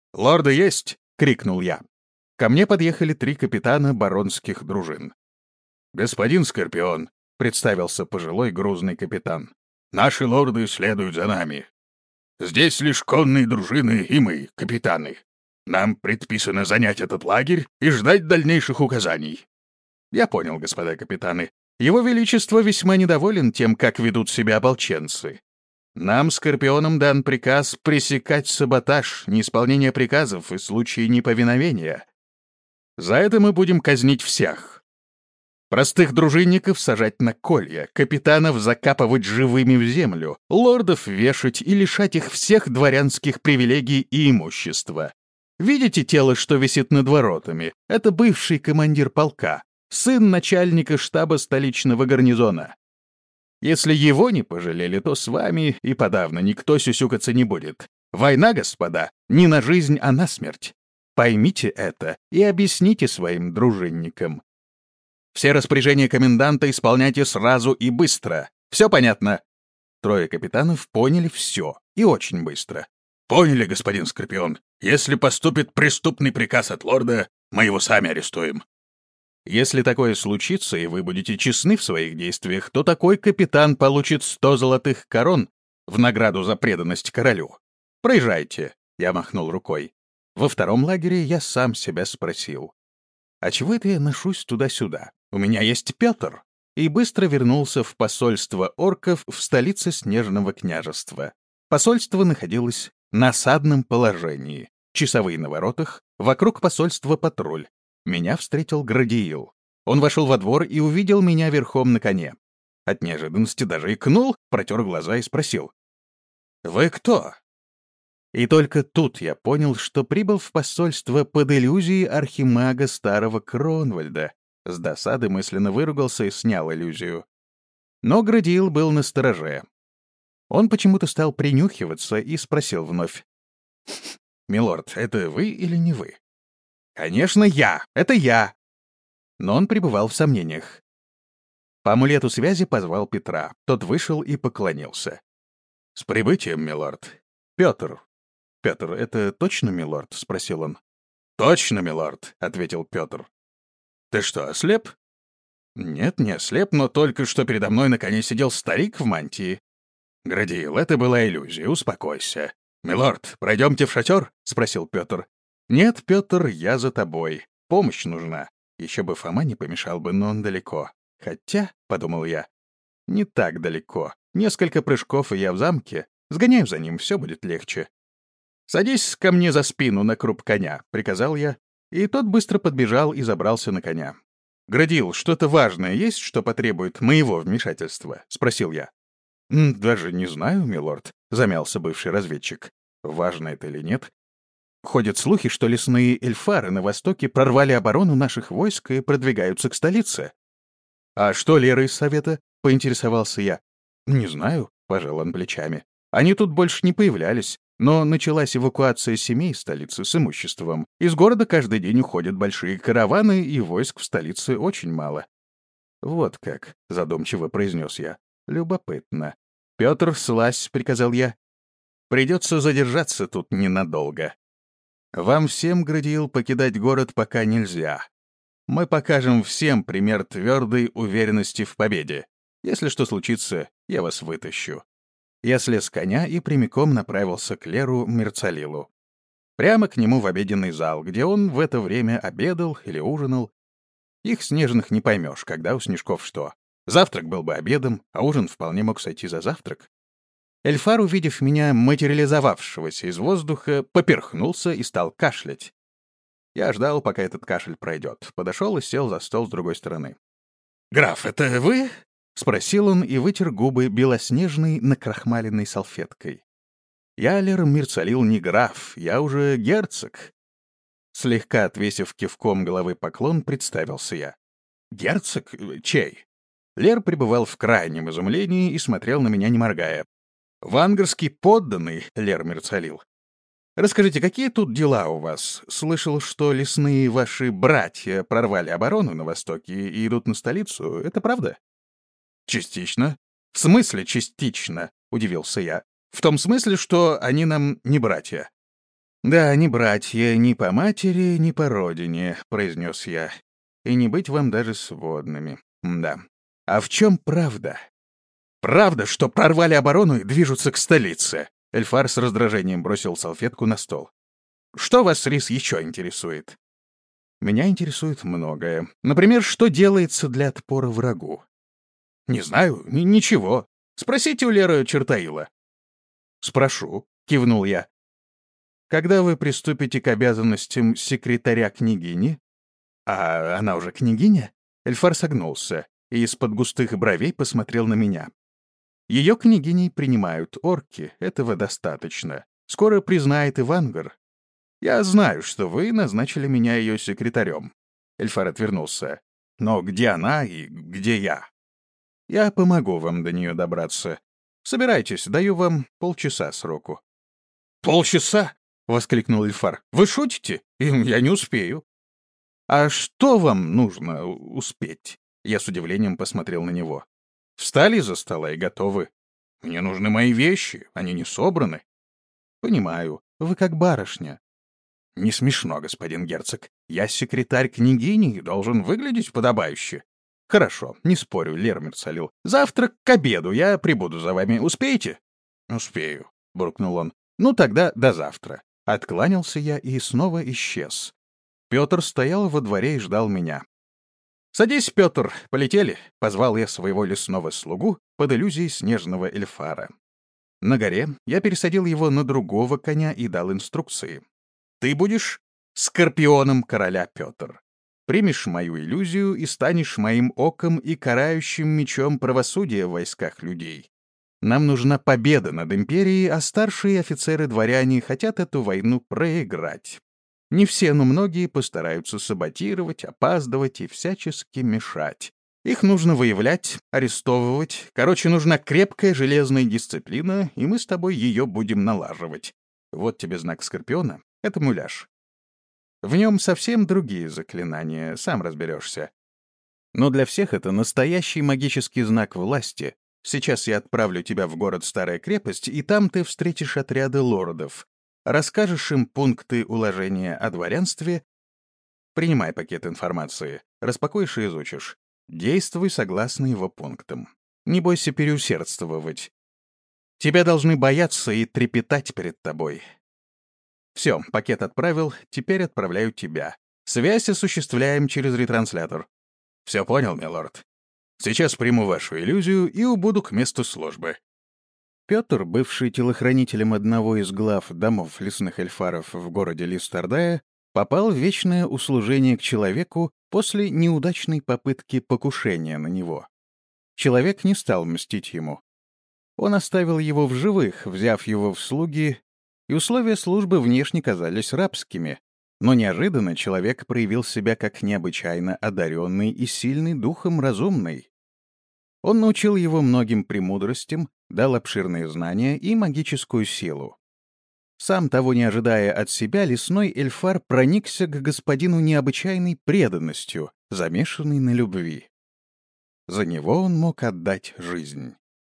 «Лорды есть!» — крикнул я. Ко мне подъехали 3 капитана баронских дружин. «Господин Скорпион», — представился пожилой грузный капитан, — «наши лорды следуют за нами. Здесь лишь конные дружины и мы, капитаны. Нам предписано занять этот лагерь и ждать дальнейших указаний». «Я понял, господа капитаны. Его Величество весьма недоволен тем, как ведут себя ополченцы. Нам, Скорпионам, дан приказ пресекать саботаж, неисполнение приказов и случаи неповиновения. За это мы будем казнить всех. Простых дружинников сажать на колья, капитанов закапывать живыми в землю, лордов вешать и лишать их всех дворянских привилегий и имущества. Видите тело, что висит над воротами? Это бывший командир полка, сын начальника штаба столичного гарнизона. Если его не пожалели, то с вами и подавно никто сюсюкаться не будет. Война, господа, не на жизнь, а на смерть. Поймите это и объясните своим дружинникам. Все распоряжения коменданта исполняйте сразу и быстро. Все понятно?» 3 капитанов поняли все и очень быстро. «Поняли, господин Скорпион. Если поступит преступный приказ от лорда, мы его сами арестуем». «Если такое случится, и вы будете честны в своих действиях, то такой капитан получит 100 золотых корон в награду за преданность королю. Проезжайте», — я махнул рукой. Во 2-м лагере я сам себя спросил: «А чего это я ношусь туда-сюда? У меня есть Петр», и быстро вернулся в посольство орков в столице Снежного княжества. Посольство находилось на осадном положении. Часовые на воротах, вокруг посольства патруль. Меня встретил Градиил. Он вошел во двор и увидел меня верхом на коне. От неожиданности даже икнул, протер глаза и спросил: «Вы кто?» И только тут я понял, что прибыл в посольство под иллюзией архимага старого Кронвальда. С досады мысленно выругался и снял иллюзию. Но Градиил был настороже. Он почему-то стал принюхиваться и спросил вновь: «Милорд, это вы или не вы?» «Конечно, я! Это я!» Но он пребывал в сомнениях. По амулету связи позвал Петра. Тот вышел и поклонился. «С прибытием, милорд!» «Петр!» «Петр, это точно милорд?» — спросил он. «Точно, милорд!» — ответил Петр. «Ты что, ослеп?» «Нет, не ослеп, но только что передо мной на коне сидел старик в мантии». «Градиил, это была иллюзия, успокойся. Милорд, пройдемте в шатер?» — спросил Петр. «Нет, Петр, я за тобой. Помощь нужна. Еще бы Фома не помешал бы, но он далеко. Хотя, — подумал я, — не так далеко. Несколько прыжков, и я в замке. Сгоняю за ним, все будет легче». «Садись ко мне за спину на круп коня», — приказал я, и тот быстро подбежал и забрался на коня. «Градиил, что-то важное есть, что потребует моего вмешательства?» — спросил я. «Даже не знаю, милорд», — замялся бывший разведчик. «Важно это или нет? Ходят слухи, что лесные эльфары на востоке прорвали оборону наших войск и продвигаются к столице». «А что Лера из совета?» — поинтересовался я. «Не знаю», — пожал он плечами. «Они тут больше не появлялись, но началась эвакуация семей столицы с имуществом. Из города каждый день уходят большие караваны, и войск в столице очень мало». «Вот как», — задумчиво произнес я. «Любопытно». «Петр, слазь», — приказал я. «Придется задержаться тут ненадолго. Вам всем, Градиил, покидать город пока нельзя. Мы покажем всем пример твердой уверенности в победе. Если что случится, я вас вытащу». Я слез с коня и прямиком направился к Леру Мерцалилу. Прямо к нему в обеденный зал, где он в это время обедал или ужинал. Их снежных не поймешь, когда у снежков что. Завтрак был бы обедом, а ужин вполне мог сойти за завтрак. Эльфар, увидев меня, материализовавшегося из воздуха, поперхнулся и стал кашлять. Я ждал, пока этот кашель пройдет. Подошел и сел за стол с другой стороны. «Граф, это вы?» — спросил он и вытер губы белоснежной накрахмаленной салфеткой. «Я, Лер Мерцалил, не граф, я уже герцог». Слегка отвесив кивком головы поклон, представился я. «Герцог? Чей?» Лер пребывал в крайнем изумлении и смотрел на меня, не моргая. «Вангарский подданный, Лер Мерцалил. Расскажите, какие тут дела у вас? Слышал, что лесные ваши братья прорвали оборону на востоке и идут на столицу. Это правда?» «Частично». «В смысле частично?» — удивился я. «В том смысле, что они нам не братья». «Да, не братья ни по матери, ни по родине», — произнес я. «И не быть вам даже сводными. Да. А в чем правда?» «Правда, что прорвали оборону и движутся к столице?» Эльфар с раздражением бросил салфетку на стол. «Что вас, Рис, еще интересует?» «Меня интересует многое. Например, что делается для отпора врагу?» «Не знаю, ничего. Спросите у Леры Чертаила». «Спрошу», — кивнул я. «Когда вы приступите к обязанностям секретаря княгини?» «А она уже княгиня?» Эльфар согнулся и из-под густых бровей посмотрел на меня. «Ее княгиней принимают орки, этого достаточно. Скоро признает и Вангар. Я знаю, что вы назначили меня ее секретарем». Эльфар отвернулся. «Но где она и где я?» «Я помогу вам до нее добраться. Собирайтесь, даю вам полчаса сроку». «Полчаса?» — воскликнул Эльфар. «Вы шутите? Я не успею». «А что вам нужно успеть?» Я с удивлением посмотрел на него. «Встали за стола и готовы. Мне нужны мои вещи, они не собраны». «Понимаю, вы как барышня». «Не смешно, господин герцог. Я секретарь княгини и должен выглядеть подобающе». «Хорошо, не спорю, Лермерцалил. Завтра к обеду я прибуду за вами. Успеете?» «Успею», — буркнул он. «Ну тогда до завтра». Откланялся я и снова исчез. Петр стоял во дворе и ждал меня. «Садись, Петр, полетели», — позвал я своего лесного слугу под иллюзией снежного эльфара. На горе я пересадил его на другого коня и дал инструкции. «Ты будешь скорпионом короля, Петр. Примешь мою иллюзию и станешь моим оком и карающим мечом правосудия в войсках людей. Нам нужна победа над империей, а старшие офицеры-дворяне хотят эту войну проиграть. Не все, но многие постараются саботировать, опаздывать и всячески мешать. Их нужно выявлять, арестовывать. Короче, нужна крепкая железная дисциплина, и мы с тобой ее будем налаживать. Вот тебе знак Скорпиона. Это муляж. В нем совсем другие заклинания, сам разберешься. Но для всех это настоящий магический знак власти. Сейчас я отправлю тебя в город Старая Крепость, и там ты встретишь отряды лордов. Расскажешь им пункты уложения о дворянстве. Принимай пакет информации, распакуешь и изучишь. Действуй согласно его пунктам. Не бойся переусердствовать. Тебя должны бояться и трепетать перед тобой. Все, пакет отправил, теперь отправляю тебя. Связь осуществляем через ретранслятор. Все понял, милорд? Сейчас приму вашу иллюзию и убуду к месту службы. Петр, бывший телохранителем одного из глав домов лесных эльфаров в городе Листардая, попал в вечное услужение к человеку после неудачной попытки покушения на него. Человек не стал мстить ему. Он оставил его в живых, взяв его в слуги, и условия службы внешне казались рабскими, но неожиданно человек проявил себя как необычайно одаренный и сильный духом разумный. Он научил его многим премудростям, дал обширные знания и магическую силу. Сам того не ожидая от себя, лесной эльфар проникся к господину необычайной преданностью, замешанной на любви. За него он мог отдать жизнь.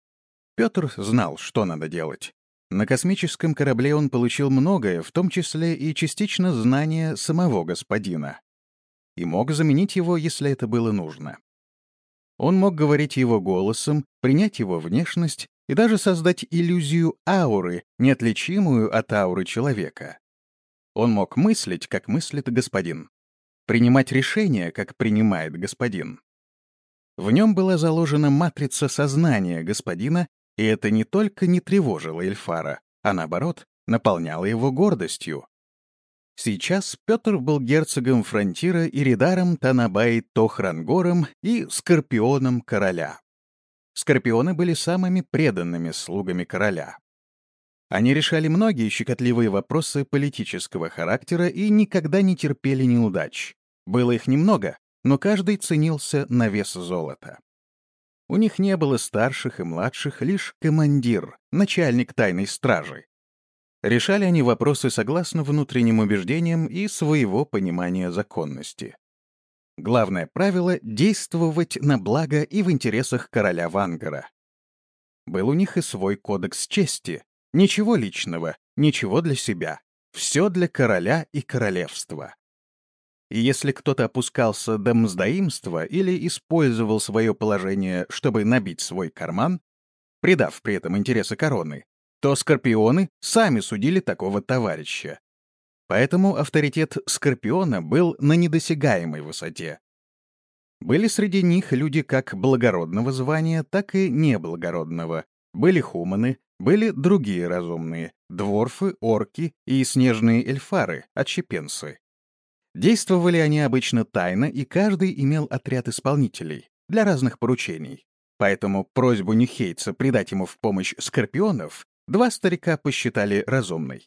Петр знал, что надо делать. На космическом корабле он получил многое, в том числе и частично знания самого господина. И мог заменить его, если это было нужно. Он мог говорить его голосом, принять его внешность и даже создать иллюзию ауры, неотличимую от ауры человека. Он мог мыслить, как мыслит господин. Принимать решения, как принимает господин. В нем была заложена матрица сознания господина, и это не только не тревожило Эльфара, а наоборот, наполняло его гордостью. Сейчас Петр был герцогом Фронтира и редаром Танабай Тохрангором и скорпионом короля. Скорпионы были самыми преданными слугами короля. Они решали многие щекотливые вопросы политического характера и никогда не терпели неудач. Было их немного, но каждый ценился на вес золота. У них не было старших и младших, лишь командир, начальник тайной стражи. Решали они вопросы согласно внутренним убеждениям и своего понимания законности. Главное правило — действовать на благо и в интересах короля Вангара. Был у них и свой кодекс чести. Ничего личного, ничего для себя. Все для короля и королевства. И если кто-то опускался до мздоимства или использовал свое положение, чтобы набить свой карман, предав при этом интересы короны, то скорпионы сами судили такого товарища. Поэтому авторитет Скорпиона был на недосягаемой высоте. Были среди них люди как благородного звания, так и неблагородного. Были хуманы, были другие разумные, дворфы, орки и снежные эльфары, отщепенцы. Действовали они обычно тайно, и каждый имел отряд исполнителей для разных поручений. Поэтому просьбу Нюхейца придать ему в помощь скорпионов два старика посчитали разумной.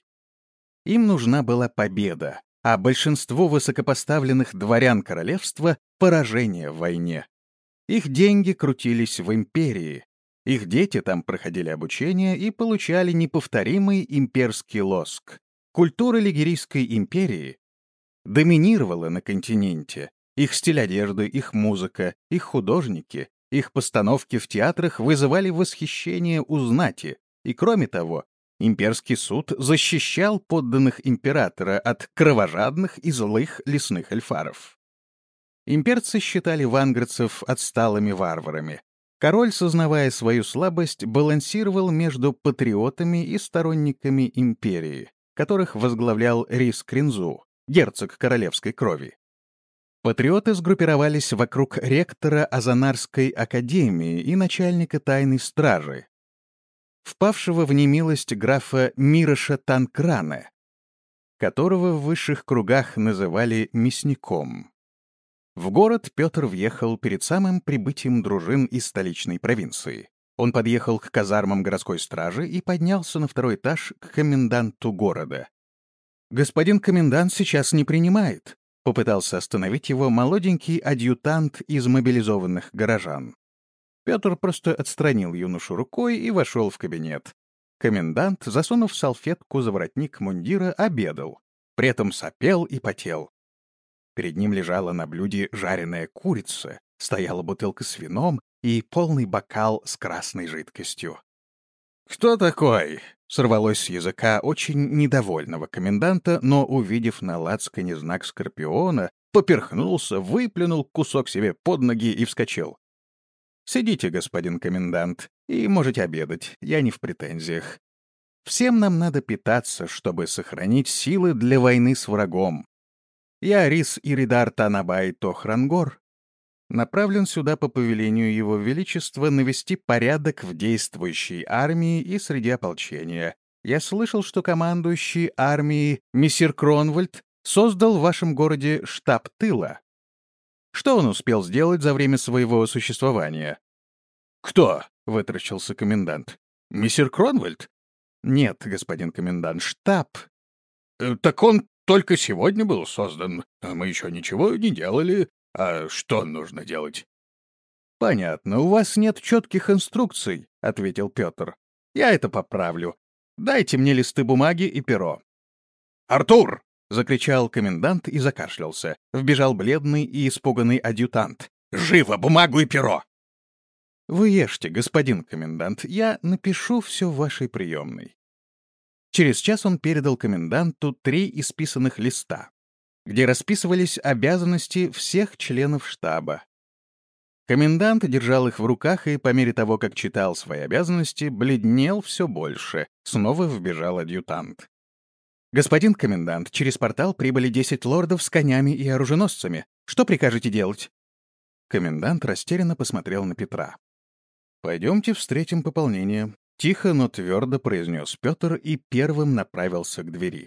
Им нужна была победа, а большинству высокопоставленных дворян королевства — поражение в войне. Их деньги крутились в империи, их дети там проходили обучение и получали неповторимый имперский лоск. Культура Лигерийской империи доминировала на континенте. Их стиль одежды, их музыка, их художники, их постановки в театрах вызывали восхищение у знати, и, кроме того, имперский суд защищал подданных императора от кровожадных и злых лесных эльфаров. Имперцы считали ванградцев отсталыми варварами. Король, сознавая свою слабость, балансировал между патриотами и сторонниками империи, которых возглавлял Рис Кринзу, герцог королевской крови. Патриоты сгруппировались вокруг ректора Азанарской академии и начальника тайной стражи, впавшего в немилость графа Мироша Танкрана, которого в высших кругах называли мясником. В город Петр въехал перед самым прибытием дружин из столичной провинции. Он подъехал к казармам городской стражи и поднялся на второй этаж к коменданту города. «Господин комендант сейчас не принимает», — попытался остановить его молоденький адъютант из мобилизованных горожан. Петр просто отстранил юношу рукой и вошел в кабинет. Комендант, засунув салфетку за воротник мундира, обедал, при этом сопел и потел. Перед ним лежала на блюде жареная курица, стояла бутылка с вином и полный бокал с красной жидкостью. «Кто такой?» — сорвалось с языка очень недовольного коменданта, но, увидев на лацкане знак скорпиона, поперхнулся, выплюнул кусок себе под ноги и вскочил. «Сидите, господин комендант, и можете обедать, я не в претензиях. Всем нам надо питаться, чтобы сохранить силы для войны с врагом. Я Рис Иридар Танабай Тохрангор, направлен сюда по повелению Его Величества навести порядок в действующей армии и среди ополчения. Я слышал, что командующий армией мессир Кронвальд создал в вашем городе штаб тыла. Что он успел сделать за время своего существования?» «Кто?» — вытаращился комендант. «Мессир Кронвальд?» «Нет, господин комендант, штаб». «Так он только сегодня был создан. Мы еще ничего не делали. А что нужно делать?» «Понятно, у вас нет четких инструкций», — ответил Петр. «Я это поправлю. Дайте мне листы бумаги и перо». «Артур!» — закричал комендант и закашлялся. Вбежал бледный и испуганный адъютант. «Живо, бумагу и перо!» «Вы ешьте, господин комендант, я напишу все в вашей приемной». Через час он передал коменданту 3 исписанных листа, где расписывались обязанности всех членов штаба. Комендант держал их в руках и, по мере того, как читал свои обязанности, бледнел все больше. Снова вбежал адъютант. «Господин комендант, через портал прибыли 10 лордов с конями и оруженосцами. Что прикажете делать?» Комендант растерянно посмотрел на Петра. «Пойдемте встретим пополнение», — тихо, но твердо произнес Петр и первым направился к двери.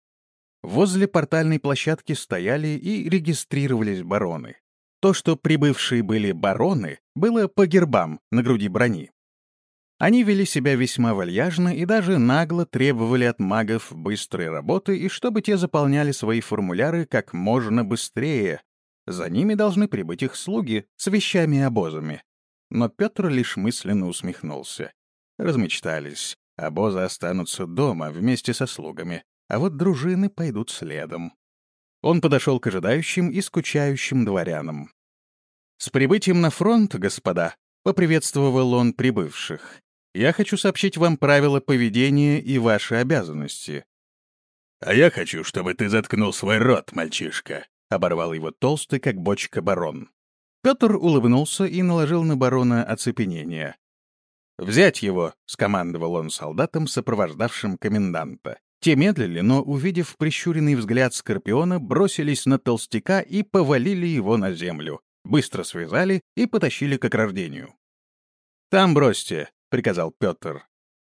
Возле портальной площадки стояли и регистрировались бароны. То, что прибывшие были бароны, было по гербам на груди брони. Они вели себя весьма вальяжно и даже нагло требовали от магов быстрой работы и чтобы те заполняли свои формуляры как можно быстрее. За ними должны прибыть их слуги с вещами и обозами. Но Петр лишь мысленно усмехнулся. Размечтались. Обозы останутся дома вместе со слугами, а вот дружины пойдут следом. Он подошел к ожидающим и скучающим дворянам. «С прибытием на фронт, господа!» — поприветствовал он прибывших. «Я хочу сообщить вам правила поведения и ваши обязанности». «А я хочу, чтобы ты заткнул свой рот, мальчишка», — оборвал его толстый, как бочка, барон. Петр улыбнулся и наложил на барона оцепенение. «Взять его!» — скомандовал он солдатам, сопровождавшим коменданта. Те медлили, но, увидев прищуренный взгляд Скорпиона, бросились на толстяка и повалили его на землю. Быстро связали и потащили к ограждению. «Там бросьте», — приказал Петр.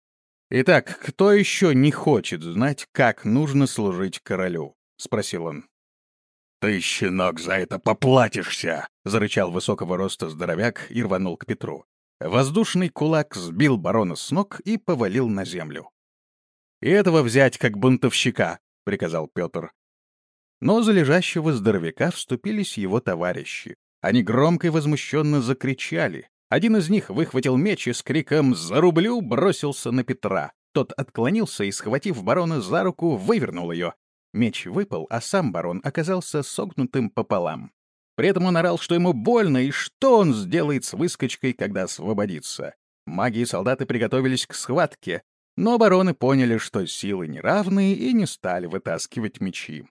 «Итак, кто еще не хочет знать, как нужно служить королю?» — спросил он. «Ты, щенок, за это поплатишься!» — зарычал высокого роста здоровяк и рванул к Петру. Воздушный кулак сбил барона с ног и повалил на землю. «И этого взять как бунтовщика», — приказал Петр. Но за лежащего здоровяка вступились его товарищи. Они громко и возмущенно закричали. Один из них выхватил меч и с криком «Зарублю!» бросился на Петра. Тот отклонился и, схватив барона за руку, вывернул ее. Меч выпал, а сам барон оказался согнутым пополам. При этом он орал, что ему больно, и что он сделает с выскочкой, когда освободится. Маги и солдаты приготовились к схватке, но бароны поняли, что силы неравные, и не стали вытаскивать мечи.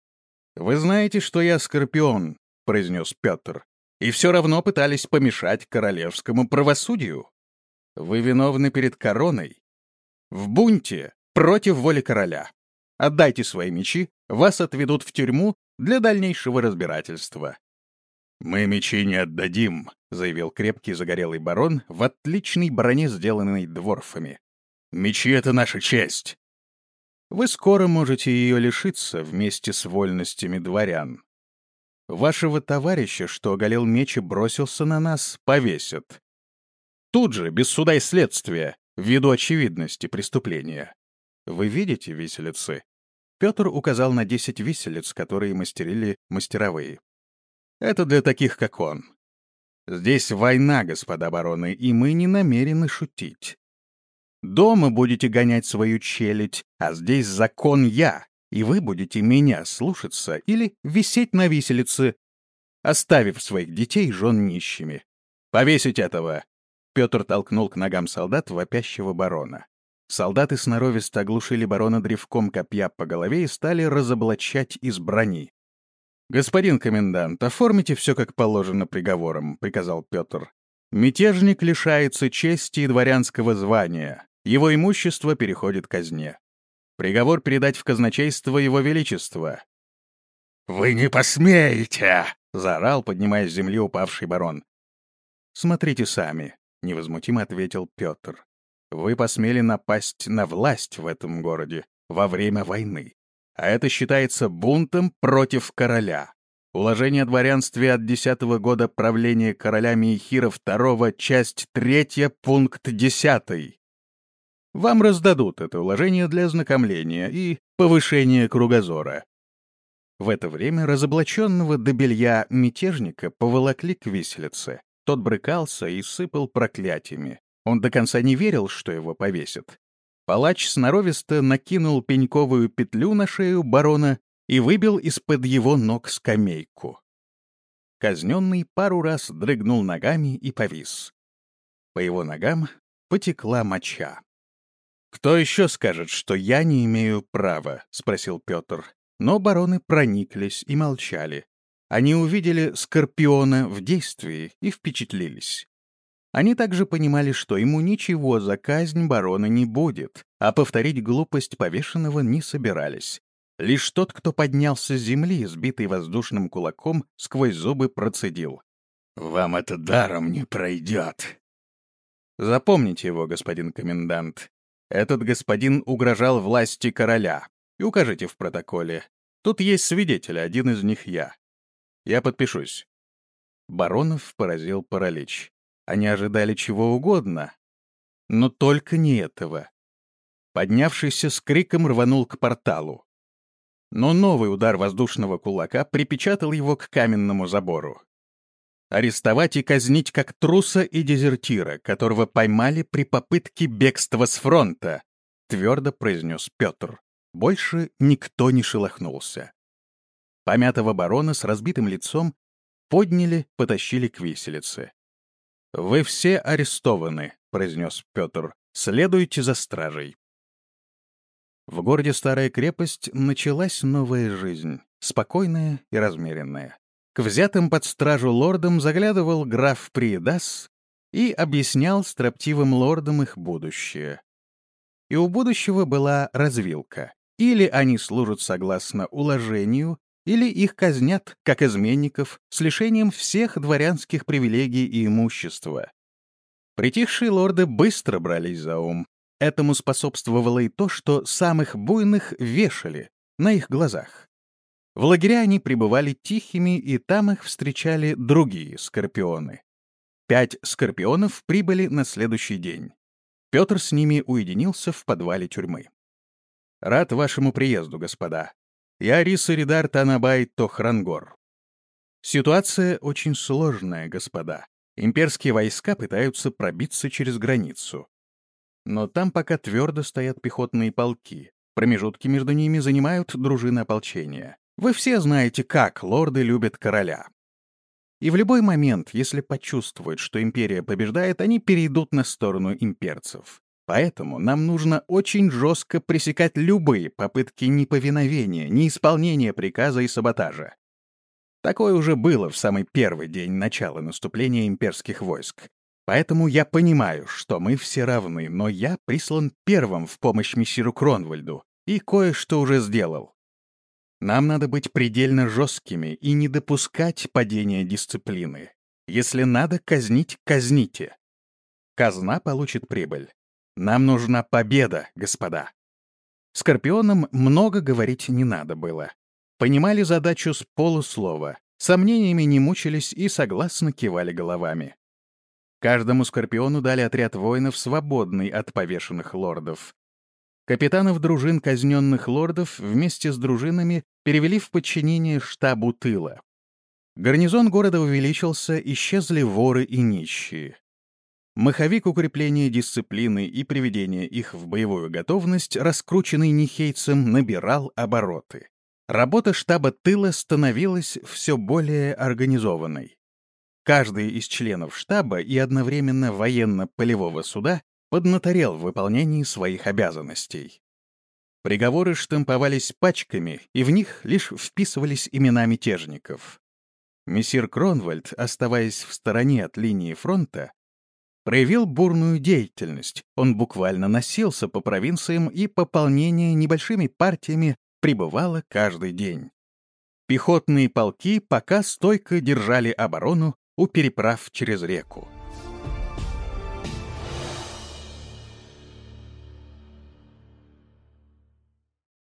«Вы знаете, что я Скорпион», — произнес Петр, «и все равно пытались помешать королевскому правосудию. Вы виновны перед короной. В бунте против воли короля. Отдайте свои мечи, вас отведут в тюрьму для дальнейшего разбирательства». «Мы мечи не отдадим», — заявил крепкий загорелый барон в отличной броне, сделанной дворфами. «Мечи — это наша честь». «Вы скоро можете ее лишиться вместе с вольностями дворян. Вашего товарища, что оголил меч и бросился на нас, повесят. Тут же, без суда и следствия, ввиду очевидности преступления. Вы видите виселицы?» Петр указал на 10 виселиц, которые мастерили мастеровые. «Это для таких, как он. Здесь война, господа бароны, и мы не намерены шутить. Дома будете гонять свою челядь, а здесь закон я, и вы будете меня слушаться или висеть на виселице, оставив своих детей и жен нищими. Повесить этого!» Петр толкнул к ногам солдат вопящего барона. Солдаты сноровисто оглушили барона древком копья по голове и стали разоблачать из брони. «Господин комендант, оформите все как положено приговором», — приказал Петр. «Мятежник лишается чести и дворянского звания. Его имущество переходит казне. Приговор передать в казначейство его величества». «Вы не посмеете!» — заорал, поднимая с земли упавший барон. «Смотрите сами», — невозмутимо ответил Петр. «Вы посмели напасть на власть в этом городе во время войны. А это считается бунтом против короля. Уложение о дворянстве от 10-го года правления короля Миехира II, часть 3, пункт 10. Вам раздадут это уложение для ознакомления и повышения кругозора». В это время разоблаченного до белья мятежника поволокли к виселице. Тот брыкался и сыпал проклятиями. Он до конца не верил, что его повесят. Палач сноровисто накинул пеньковую петлю на шею барона и выбил из-под его ног скамейку. Казненный пару раз дрыгнул ногами и повис. По его ногам потекла моча. «Кто еще скажет, что я не имею права?» — спросил Петр. Но бароны прониклись и молчали. Они увидели Скорпиона в действии и впечатлились. Они также понимали, что ему ничего за казнь барона не будет, а повторить глупость повешенного не собирались. Лишь тот, кто поднялся с земли, сбитый воздушным кулаком, сквозь зубы процедил: «Вам это даром не пройдет». Запомните его, господин комендант. Этот господин угрожал власти короля. И укажите в протоколе. Тут есть свидетели, один из них я. Я подпишусь. Баронов поразил паралич. Они ожидали чего угодно, но только не этого. Поднявшийся с криком рванул к порталу. Но новый удар воздушного кулака припечатал его к каменному забору. «Арестовать и казнить как труса и дезертира, которого поймали при попытке бегства с фронта», — твердо произнес Петр. Больше никто не шелохнулся. Помятого барона с разбитым лицом подняли, потащили к виселице. «Вы все арестованы», — произнес Петр. «Следуйте за стражей». В городе Старая крепость началась новая жизнь, спокойная и размеренная. К взятым под стражу лордам заглядывал граф Приедас и объяснял строптивым лордам их будущее. И у будущего была развилка. Или они служат согласно уложению, или их казнят, как изменников, с лишением всех дворянских привилегий и имущества. Притихшие лорды быстро брались за ум. Этому способствовало и то, что самых буйных вешали на их глазах. В лагеря они пребывали тихими, и там их встречали другие скорпионы. 5 скорпионов прибыли на следующий день. Петр с ними уединился в подвале тюрьмы. «Рад вашему приезду, господа. Я Риссаридар Танабай Тохрангор. Ситуация очень сложная, господа. Имперские войска пытаются пробиться через границу. Но там пока твердо стоят пехотные полки. Промежутки между ними занимают дружины ополчения. Вы все знаете, как лорды любят короля. И в любой момент, если почувствуют, что империя побеждает, они перейдут на сторону имперцев. Поэтому нам нужно очень жестко пресекать любые попытки неповиновения, неисполнения приказа и саботажа. Такое уже было в самый первый день начала наступления имперских войск. Поэтому я понимаю, что мы все равны, но я прислан первым в помощь мессиру Кронвальду и кое-что уже сделал. Нам надо быть предельно жесткими и не допускать падения дисциплины. Если надо казнить, казните. Казна получит прибыль. Нам нужна победа, господа. Скорпионам много говорить не надо было. Понимали задачу с полуслова, сомнениями не мучились и согласно кивали головами. Каждому скорпиону дали отряд воинов, свободный от повешенных лордов. Капитанов дружин казненных лордов вместе с дружинами перевели в подчинение штабу тыла. Гарнизон города увеличился, исчезли воры и нищие. Маховик укрепления дисциплины и приведения их в боевую готовность, раскрученный Нихейцем, набирал обороты. Работа штаба тыла становилась все более организованной. Каждый из членов штаба и одновременно военно-полевого суда поднаторел в выполнении своих обязанностей. Приговоры штамповались пачками, и в них лишь вписывались имена мятежников. Мессир Кронвальд, оставаясь в стороне от линии фронта, проявил бурную деятельность. Он буквально носился по провинциям, и пополнение небольшими партиями прибывало каждый день. Пехотные полки пока стойко держали оборону у переправ через реку.